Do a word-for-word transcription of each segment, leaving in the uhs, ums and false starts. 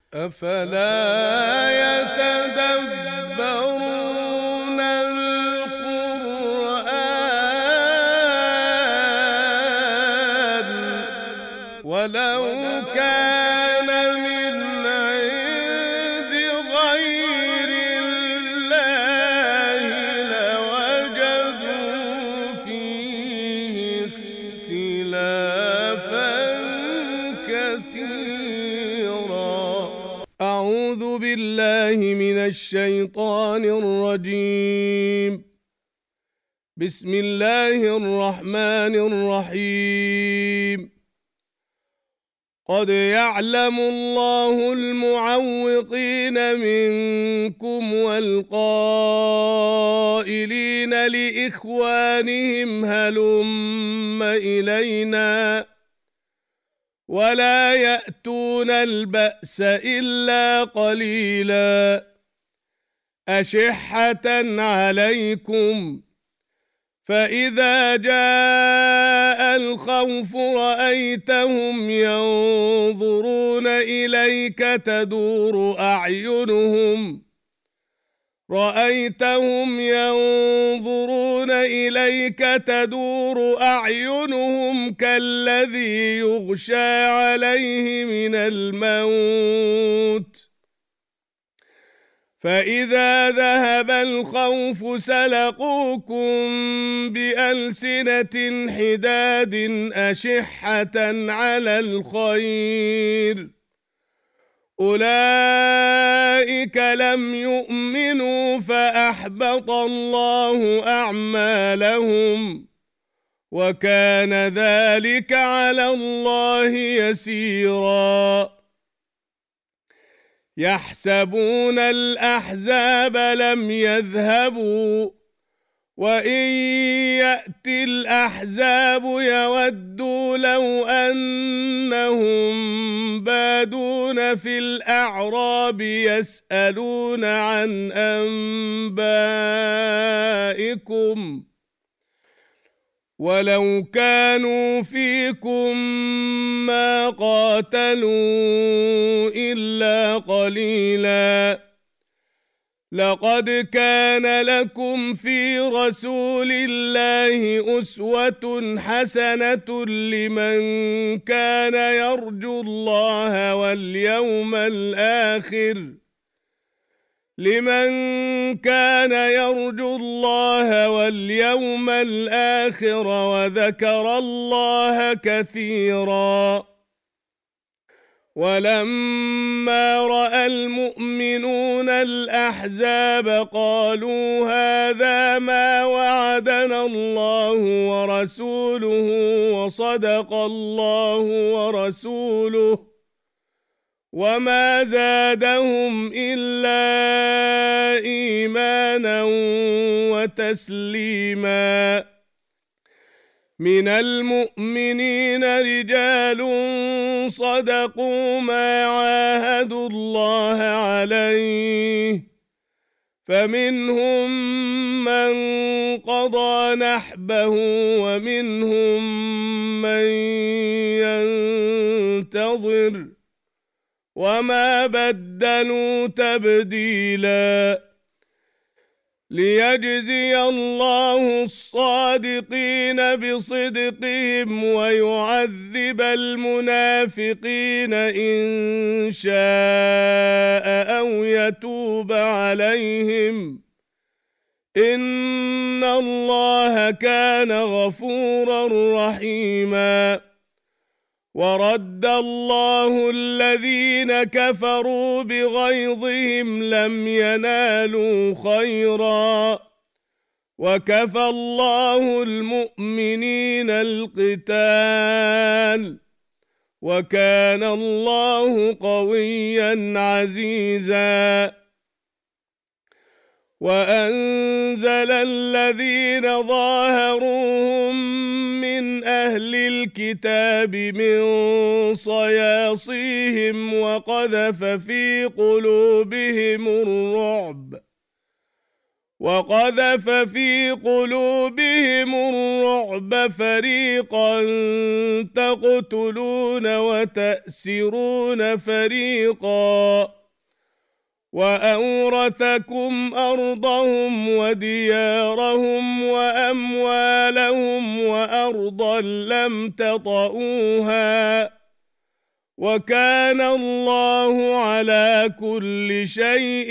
أفلا يتدبرون القرآن ولو كان من عند غير الله لوجدوا فيه اختلافا كثيرا. أعوذ بالله من الشيطان الرجيم. بسم الله الرحمن الرحيم. قد يعلم الله المعوقين منكم والقائلين لإخوانهم هلم إلينا ولا يأتون البأس إلا قليلا أشحة عليكم فإذا جاء الخوف رأيتهم ينظرون إليك تدور أعينهم رأيتهم ينظرون إليك تدور أعينهم كالذي يغشى عليه من الموت فإذا ذهب الخوف سلقوكم بألسنة حداد أشحة على الخير أولئك لم يؤمنوا فأحبط الله أعمالهم وكان ذلك على الله يسيرا. يحسبون الأحزاب لم يذهبوا وإن يأتي الأحزاب يودوا لو أنهم بادون في الأعراب يسألون عن أنبائكم ولو كانوا فيكم ما قاتلوا إلا قليلا لقد كان لكم في رسول الله أسوة حسنة لمن كان يرجو الله واليوم الآخر لمن كان يرجو الله واليوم الآخر وذكر الله كثيرا. ولما رأى المؤمنون الأحزاب قالوا هذا ما وعدنا الله ورسوله وصدق الله ورسوله وما زادهم إلا إيمانا وتسليما. من المؤمنين رجال صدقوا ما عاهدوا الله عليه فمنهم من قضى نحبه ومنهم من ينتظر وما بدلوا تبديلا. ليجزي الله الصادقين بصدقهم ويعذب المنافقين إن شاء أو يتوب عليهم إن الله كان غفورا رحيما. ورد الله الذين كفروا بغيظهم لم ينالوا خيرا وكفى الله المؤمنين القتال وكان الله قويا عزيزا. وأنزل الذين ظاهروهم من أهل الكتاب من صياصيهم وقذف في قلوبهم الرعب وقذف في قلوبهم الرعب فريقا تقتلون وتأسرون فريقا وأورثكم أرضهم وديارهم وأموالهم وأرضا لم تطئوها وكان الله على كل شيء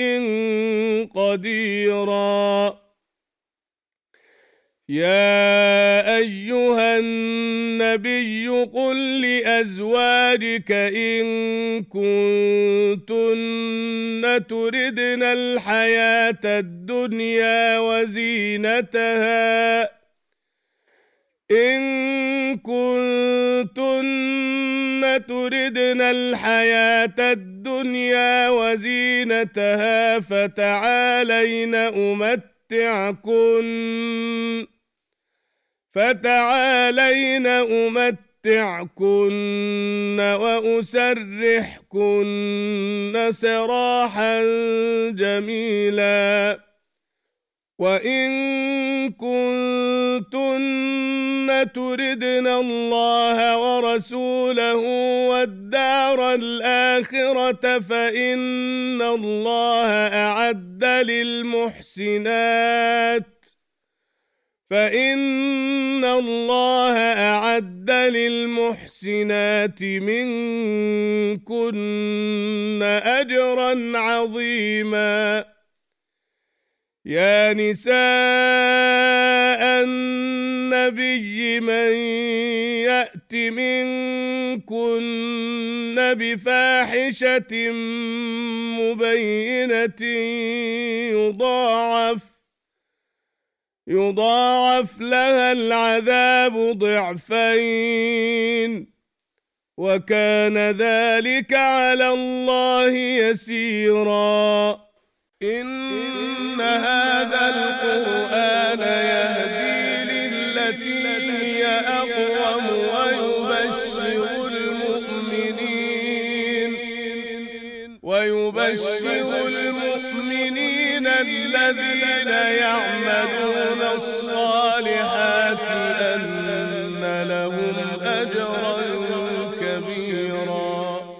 قديرا. يا أيها النبي قل لأزواجك إن كنتن تردن الحياة الدنيا وزينتها إن كنتن تردن الحياة الدنيا وزينتها فتعالين أمتعكن فتعالين أمتعكن وأسرحكن سراحا جميلا. وإن كنتن تردن الله ورسوله والدار الآخرة فإن الله أعد للمحسنات فإن الله أعد للمحسنات منكن أجرا عظيما. يا نساء النبي من يأت منكن بفاحشة مبينة يضاعف يضاعف لها العذاب ضعفين وكان ذلك على الله يسيرا. إن هذا القرآن يهدي للتي هي أقوم ويبشر المؤمنين ويبشر المؤمنين الذين يعملون الصالحات